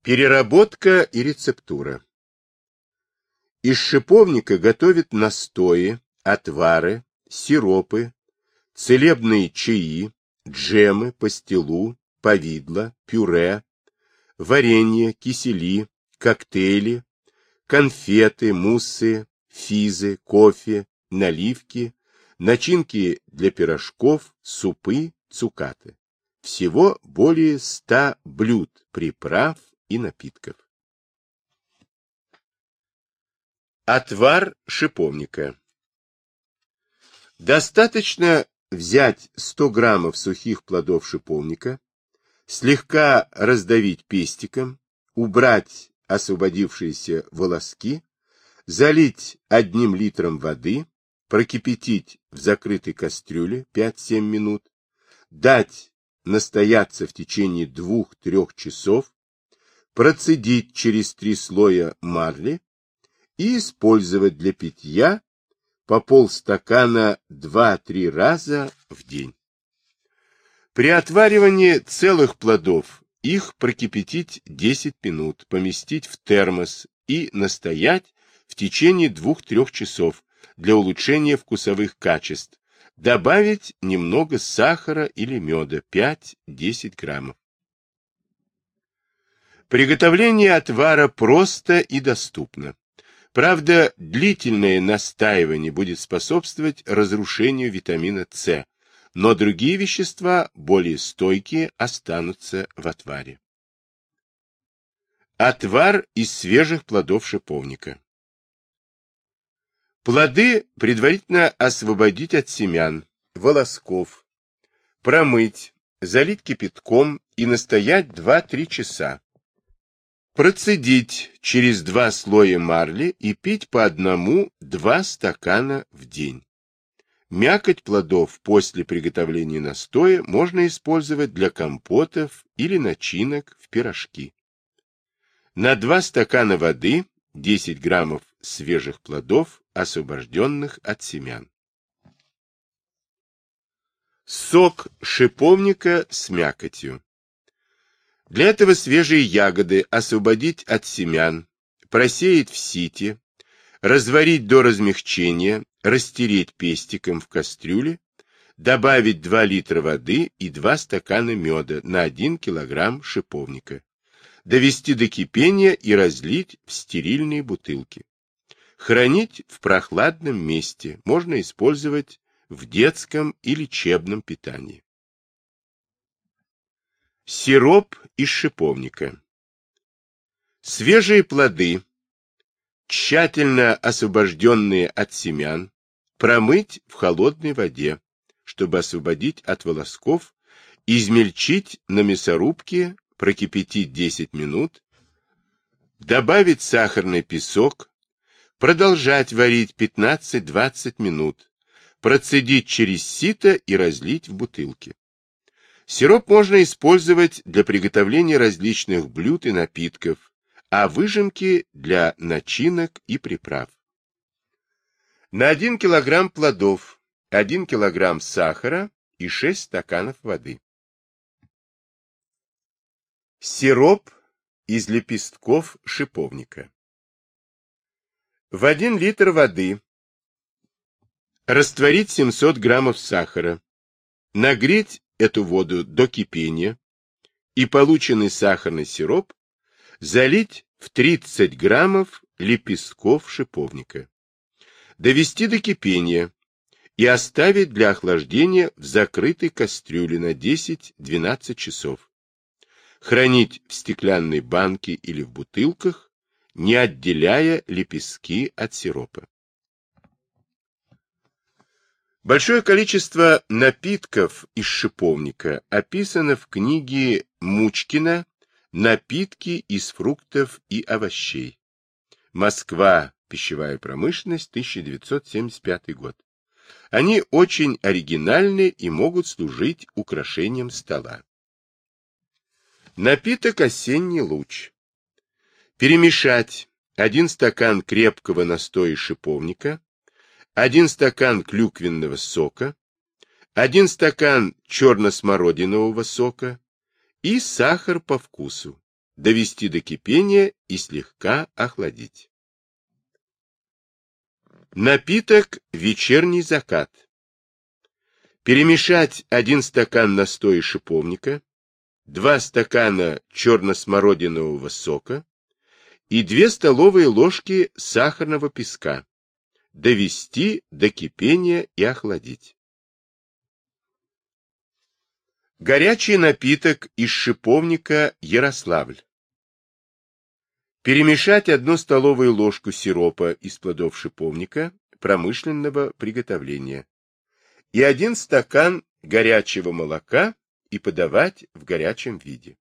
Переработка и рецептура. Из шиповника готовят настои, отвары, сиропы, целебные чаи, джемы, пастилу, повидло, пюре, варенье, кисели, коктейли, конфеты, муссы, физы, кофе, наливки, начинки для пирожков, супы, цукаты. Всего более 100 блюд, приправ и напитков. Отвар шиповника. Достаточно взять 100 граммов сухих плодов шиповника, слегка раздавить пестиком, убрать освободившиеся волоски, залить 1 литром воды, прокипятить в закрытой кастрюле 5-7 минут, дать настояться в течение 2-3 часов, процедить через 3 слоя марли и использовать для питья по полстакана 2-3 раза в день. При отваривании целых плодов их прокипятить 10 минут, поместить в термос и настоять в течение 2-3 часов для улучшения вкусовых качеств. Добавить немного сахара или меда 5-10 граммов. Приготовление отвара просто и доступно. Правда, длительное настаивание будет способствовать разрушению витамина С, но другие вещества, более стойкие, останутся в отваре. Отвар из свежих плодов шиповника. Плоды предварительно освободить от семян, волосков, промыть, залить кипятком и настоять 2-3 часа. Процедить через 2 слоя марли и пить по 1-2 стакана в день. Мякоть плодов после приготовления настоя можно использовать для компотов или начинок в пирожки. На 2 стакана воды 10 граммов свежих плодов, освобожденных от семян. Сок шиповника с мякотью. Для этого свежие ягоды освободить от семян, просеять в сите, разварить до размягчения, растереть пестиком в кастрюле, добавить 2 литра воды и 2 стакана меда на 1 килограмм шиповника, довести до кипения и разлить в стерильные бутылки. Хранить в прохладном месте, можно использовать в детском и лечебном питании. Сироп из шиповника. Свежие плоды, тщательно освобожденные от семян, промыть в холодной воде, чтобы освободить от волосков, измельчить на мясорубке, прокипятить 10 минут, добавить сахарный песок, продолжать варить 15-20 минут, процедить через сито и разлить в бутылки. Сироп можно использовать для приготовления различных блюд и напитков, а выжимки для начинок и приправ. На 1 килограмм плодов 1 килограмм сахара и 6 стаканов воды. Сироп из лепестков шиповника. В 1 литр воды растворить 700 граммов сахара, нагреть эту воду до кипения и полученный сахарный сироп залить в 30 граммов лепестков шиповника, довести до кипения и оставить для охлаждения в закрытой кастрюле на 10-12 часов. Хранить в стеклянной банке или в бутылках, не отделяя лепестки от сиропа. Большое количество напитков из шиповника описано в книге Мучкина «Напитки из фруктов и овощей». Москва. Пищевая промышленность. 1975 год. Они очень оригинальны и могут служить украшением стола. Напиток «Осенний луч». Перемешать 1 стакан крепкого настоя шиповника, 1 стакан клюквенного сока, 1 стакан черно-смородинового сока и сахар по вкусу, довести до кипения и слегка охладить. Напиток «Вечерний закат». Перемешать 1 стакан настоя шиповника, 2 стакана черно-смородинового сока и 2 столовые ложки сахарного песка. Довести до кипения и охладить. Горячий напиток из шиповника «Ярославль». Перемешать 1 столовую ложку сиропа из плодов шиповника промышленного приготовления и 1 стакан горячего молока и подавать в горячем виде.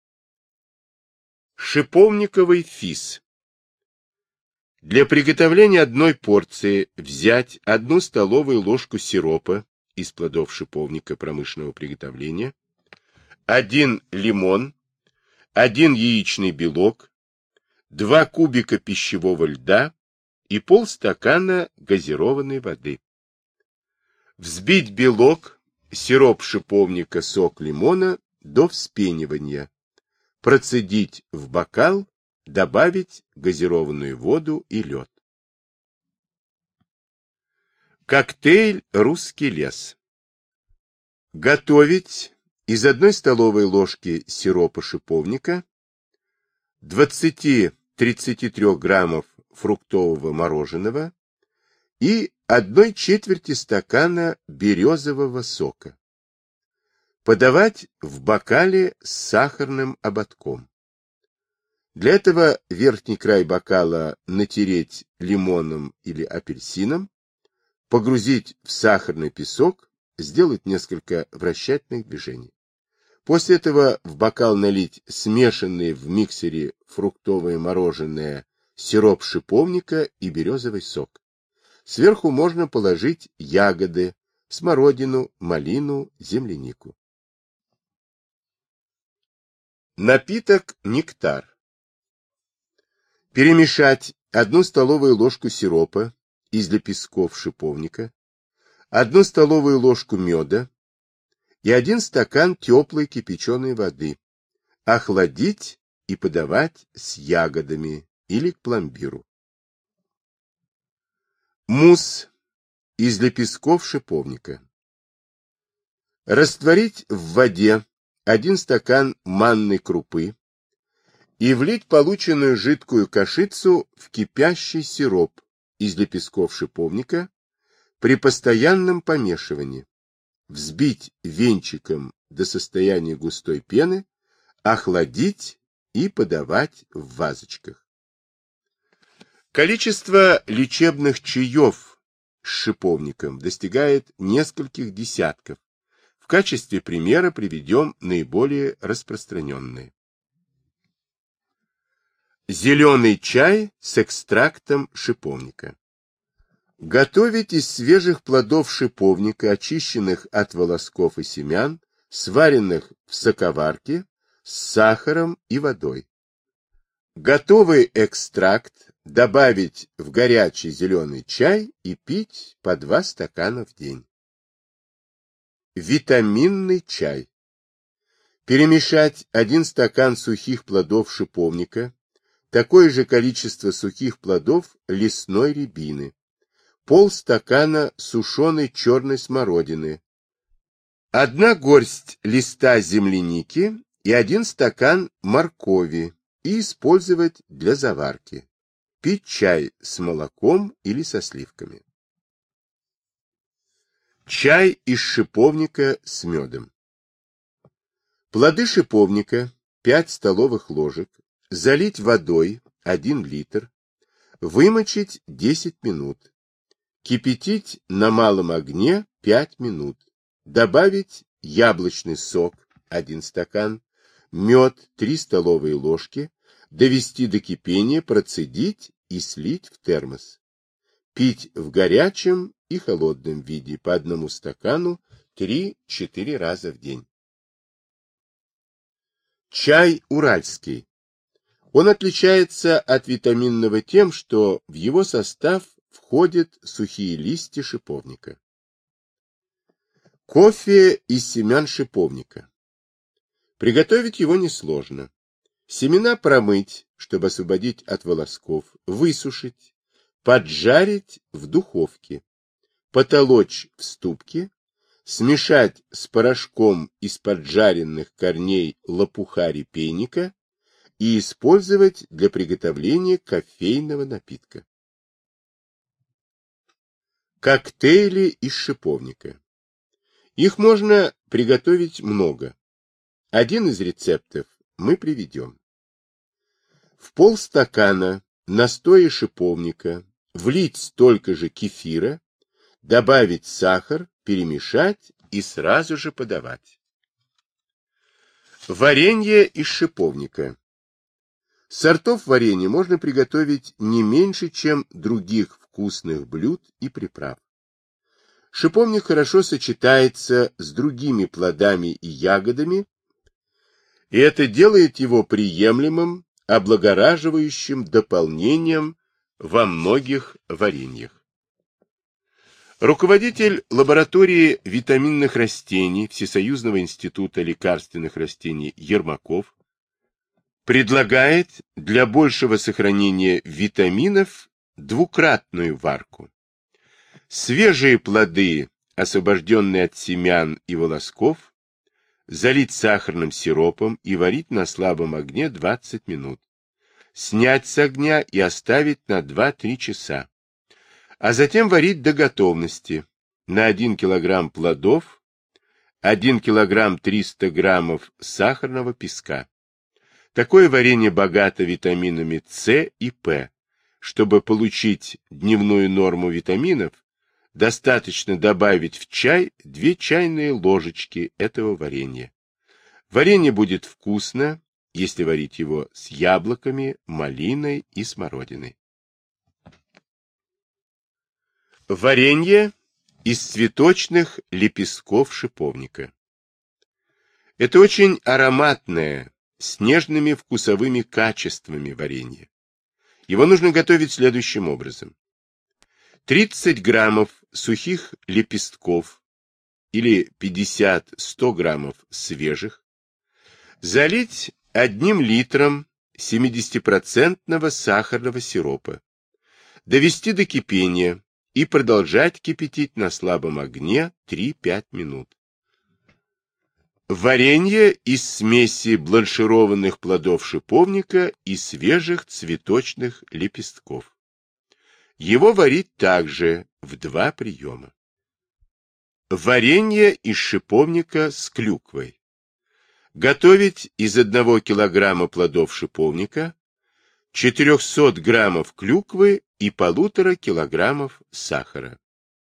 Шиповниковый фис. Для приготовления 1 порции взять 1 столовую ложку сиропа из плодов шиповника промышленного приготовления, 1 лимон, 1 яичный белок, 2 кубика пищевого льда и полстакана газированной воды. Взбить белок, сироп шиповника, сок лимона до вспенивания. Процедить в бокал, добавить газированную воду и лед. Коктейль «Русский лес». Готовить из 1 столовой ложки сиропа шиповника, 20-33 граммов фруктового мороженого и 1/4 стакана березового сока. Подавать в бокале с сахарным ободком. Для этого верхний край бокала натереть лимоном или апельсином, погрузить в сахарный песок, сделать несколько вращательных движений. После этого в бокал налить смешанные в миксере фруктовое мороженое, сироп шиповника и березовый сок. Сверху можно положить ягоды, смородину, малину, землянику. Напиток «Нектар». Перемешать 1 столовую ложку сиропа из лепестков шиповника, 1 столовую ложку меда и 1 стакан теплой кипяченой воды. Охладить и подавать с ягодами или к пломбиру. Мусс из лепестков шиповника. Растворить в воде 1 стакан манной крупы и влить полученную жидкую кашицу в кипящий сироп из лепестков шиповника при постоянном помешивании. Взбить венчиком до состояния густой пены, охладить и подавать в вазочках. Количество лечебных чаев с шиповником достигает нескольких десятков. В качестве примера приведем наиболее распространенные. Зеленый чай с экстрактом шиповника. Готовить из свежих плодов шиповника, очищенных от волосков и семян, сваренных в соковарке, с сахаром и водой. Готовый экстракт добавить в горячий зеленый чай и пить по 2 стакана в день. Витаминный чай. Перемешать 1 стакан сухих плодов шиповника, такое же количество сухих плодов лесной рябины, полстакана сушеной черной смородины, 1 горсть листа земляники и 1 стакан моркови и использовать для заварки. Пить чай с молоком или со сливками. Чай из шиповника с медом. Плоды шиповника 5 столовых ложек залить водой 1 литр, вымочить 10 минут, кипятить на малом огне 5 минут, добавить яблочный сок 1 стакан, мед 3 столовые ложки, довести до кипения, процедить и слить в термос. Пить в горячем и холодном виде по 1 стакану 3-4 раза в день. Чай уральский. Он отличается от витаминного тем, что в его состав входят сухие листья шиповника. Кофе из семян шиповника. Приготовить его несложно. Семена промыть, чтобы освободить от волосков, высушить, поджарить в духовке, потолочь в ступке, смешать с порошком из поджаренных корней лопуха репейника и использовать для приготовления кофейного напитка. Коктейли из шиповника. Их можно приготовить много. Один из рецептов мы приведем. В полстакана настоя шиповника влить столько же кефира, добавить сахар, перемешать и сразу же подавать. Варенье из шиповника. Сортов варенья можно приготовить не меньше, чем других вкусных блюд и приправ. Шиповник хорошо сочетается с другими плодами и ягодами, и это делает его приемлемым, облагораживающим дополнением во многих вареньях. Руководитель лаборатории витаминных растений Всесоюзного института лекарственных растений Ермаков предлагает для большего сохранения витаминов двукратную варку. Свежие плоды, освобожденные от семян и волосков, залить сахарным сиропом и варить на слабом огне 20 минут. Снять с огня и оставить на 2-3 часа. А затем варить до готовности. На 1 кг плодов, 1 кг 300 г сахарного песка. Такое варенье богато витаминами С и П. Чтобы получить дневную норму витаминов, достаточно добавить в чай 2 чайные ложечки этого варенья. Варенье будет вкусно, если варить его с яблоками, малиной и смородиной. Варенье из цветочных лепестков шиповника. Это очень ароматное, с нежными вкусовыми качествами варенье. Его нужно готовить следующим образом. 30 граммов сухих лепестков или 50-100 граммов свежих залить 1 литром 70% сахарного сиропа, довести до кипения и продолжать кипятить на слабом огне 3-5 минут. Варенье из смеси бланшированных плодов шиповника и свежих цветочных лепестков. Его варить также в 2 приема. Варенье из шиповника с клюквой. Готовить из 1 кг плодов шиповника, 400 граммов клюквы и 1,5 кг сахара.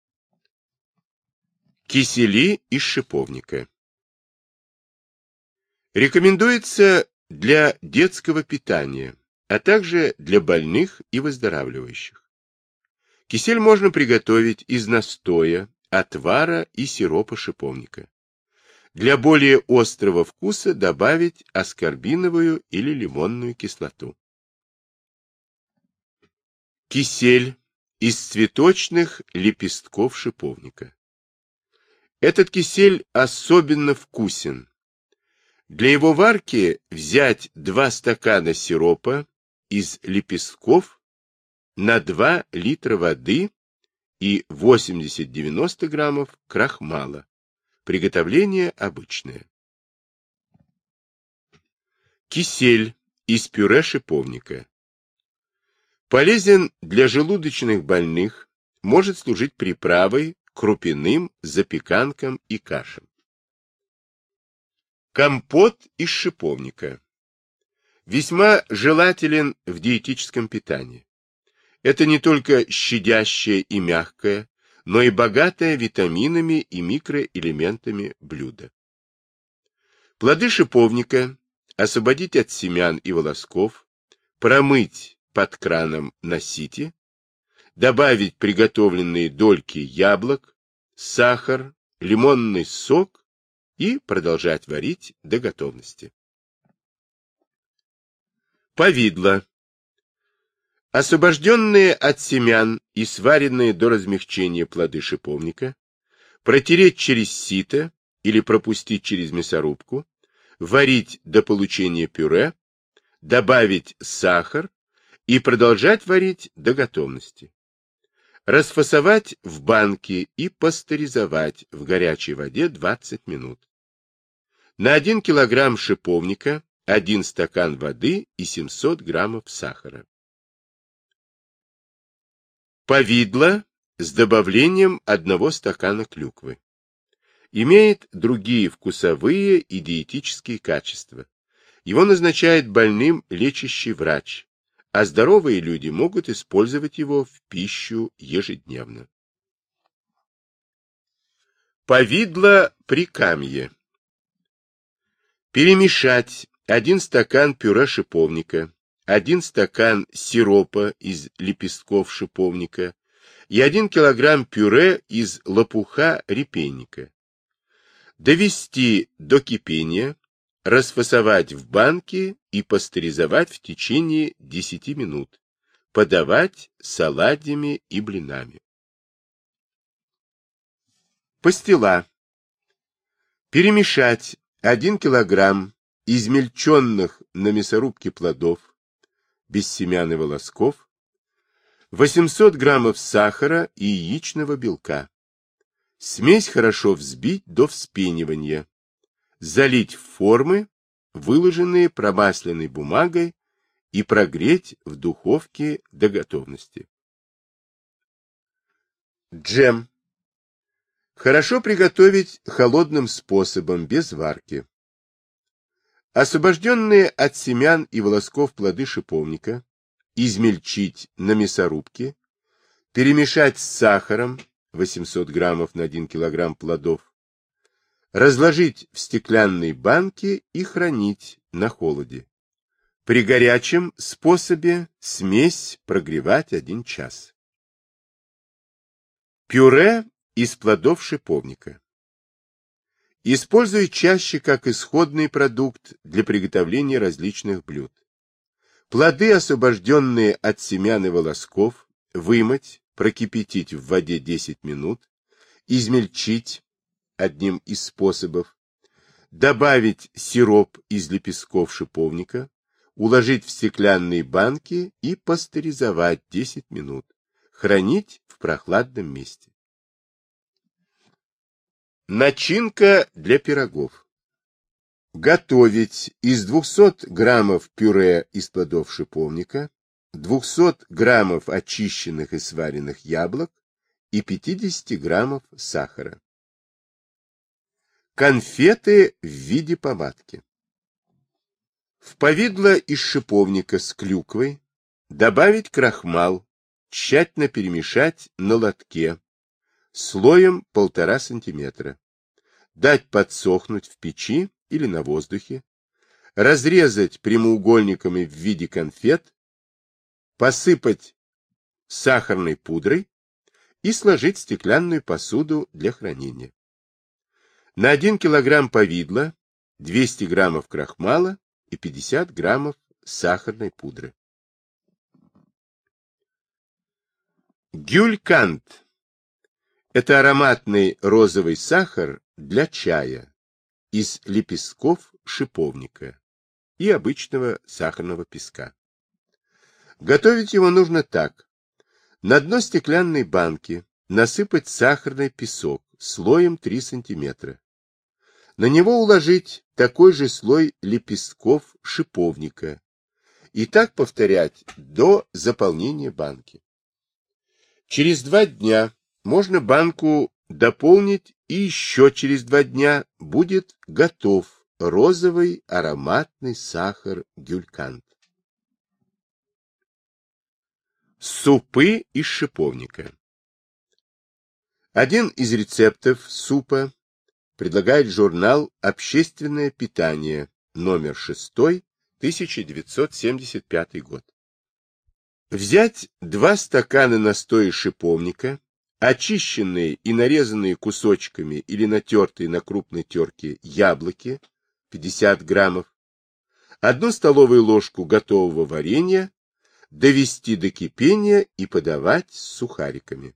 Кисели из шиповника. Рекомендуется для детского питания, а также для больных и выздоравливающих. Кисель можно приготовить из настоя, отвара и сиропа шиповника. Для более острого вкуса добавить аскорбиновую или лимонную кислоту. Кисель из цветочных лепестков шиповника. Этот кисель особенно вкусен. Для его варки взять 2 стакана сиропа из лепестков на 2 литра воды и 80-90 граммов крахмала. Приготовление обычное. Кисель из пюре шиповника. Полезен для желудочных больных, может служить приправой к крупяным запеканкам и кашам. Компот из шиповника. Весьма желателен в диетическом питании. Это не только щадящее и мягкое, но и богатое витаминами и микроэлементами блюдо. Плоды шиповника освободить от семян и волосков, промыть под краном на сите, добавить приготовленные дольки яблок, сахар, лимонный сок и продолжать варить до готовности. Повидло. Освобожденные от семян и сваренные до размягчения плоды шиповника протереть через сито или пропустить через мясорубку, варить до получения пюре, добавить сахар и продолжать варить до готовности. Расфасовать в банки и пастеризовать в горячей воде 20 минут. На 1 килограмм шиповника 1 стакан воды и 700 граммов сахара. Повидло с добавлением 1 стакана клюквы. Имеет другие вкусовые и диетические качества. Его назначает больным лечащий врач, а здоровые люди могут использовать его в пищу ежедневно. Повидло прикамье. Перемешать 1 стакан пюре шиповника, 1 стакан сиропа из лепестков шиповника и 1 килограмм пюре из лопуха репейника. Довести до кипения, расфасовать в банки и пастеризовать в течение 10 минут. Подавать с оладьями и блинами. Пастила. Перемешать 1 килограмм измельченных на мясорубке плодов, без семян и волосков, 800 граммов сахара и яичного белка. Смесь хорошо взбить до вспенивания. Залить в формы, выложенные промасленной бумагой, и прогреть в духовке до готовности. Джем. Хорошо приготовить холодным способом, без варки. Освобожденные от семян и волосков плоды шиповника измельчить на мясорубке, перемешать с сахаром 800 граммов на 1 килограмм плодов, разложить в стеклянной банке и хранить на холоде. При горячем способе смесь прогревать 1 час. Пюре из плодов шиповника. Используй чаще как исходный продукт для приготовления различных блюд. Плоды, освобожденные от семян и волосков, вымыть, прокипятить в воде 10 минут, измельчить одним из способов, добавить сироп из лепестков шиповника, уложить в стеклянные банки и пастеризовать 10 минут. Хранить в прохладном месте. Начинка для пирогов. Готовить из 200 граммов пюре из плодов шиповника, 200 граммов очищенных и сваренных яблок и 50 граммов сахара. Конфеты в виде помадки. В повидло из шиповника с клюквой добавить крахмал, тщательно перемешать на лотке, слоем 1,5 сантиметра. Дать подсохнуть в печи или на воздухе, разрезать прямоугольниками в виде конфет, посыпать сахарной пудрой и сложить в стеклянную посуду для хранения. На 1 килограмм повидла 200 граммов крахмала и 50 граммов сахарной пудры. Гюлькант – это ароматный розовый сахар для чая из лепестков шиповника и обычного сахарного песка. Готовить его нужно так. На дно стеклянной банки насыпать сахарный песок слоем 3 сантиметра. На него уложить такой же слой лепестков шиповника и так повторять до заполнения банки. Через 2 дня можно банку дополнить, и еще через 2 дня будет готов розовый ароматный сахар гюлькант. Супы из шиповника. Один из рецептов супа предлагает журнал «Общественное питание», номер 6, 1975 год. Взять 2 стакана настоя шиповника, очищенные и нарезанные кусочками или натертые на крупной терке яблоки, 50 граммов, 1 столовую ложку готового варенья, довести до кипения и подавать с сухариками.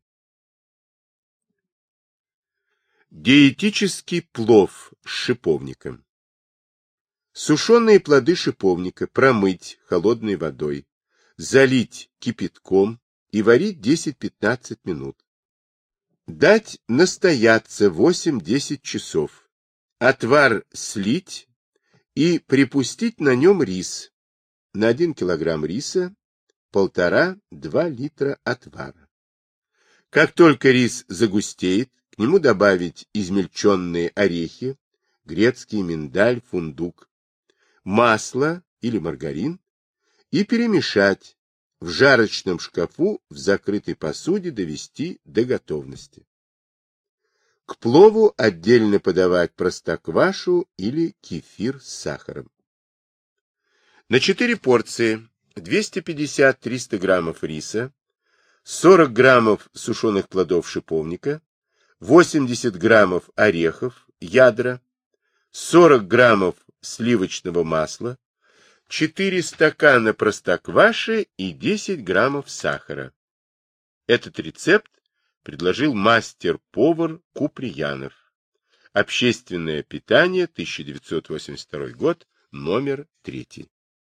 Диетический плов с шиповником. Сушеные плоды шиповника промыть холодной водой, залить кипятком и варить 10-15 минут. Дать настояться 8-10 часов. Отвар слить и припустить на нем рис. На 1 килограмм риса 1,5-2 литра отвара. Как только рис загустеет, к нему добавить измельченные орехи, грецкий миндаль, фундук, масло или маргарин и перемешать, в жарочном шкафу в закрытой посуде довести до готовности. К плову отдельно подавать простоквашу или кефир с сахаром. На 4 порции 250-300 граммов риса, 40 граммов сушеных плодов шиповника, 80 граммов орехов, ядра, 40 граммов сливочного масла, 4 стакана простокваши и 10 граммов сахара. Этот рецепт предложил мастер-повар Куприянов. Общественное питание, 1982 год, номер 3.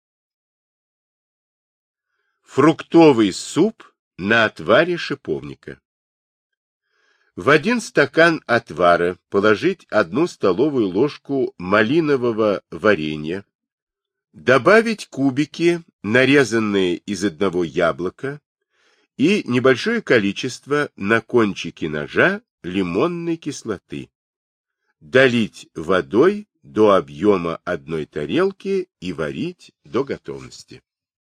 Фруктовый суп на отваре шиповника. В 1 стакан отвара положить 1 столовую ложку малинового варенья, добавить кубики, нарезанные из 1 яблока, и небольшое количество на кончике ножа лимонной кислоты. Долить водой до объема 1 тарелки и варить до готовности.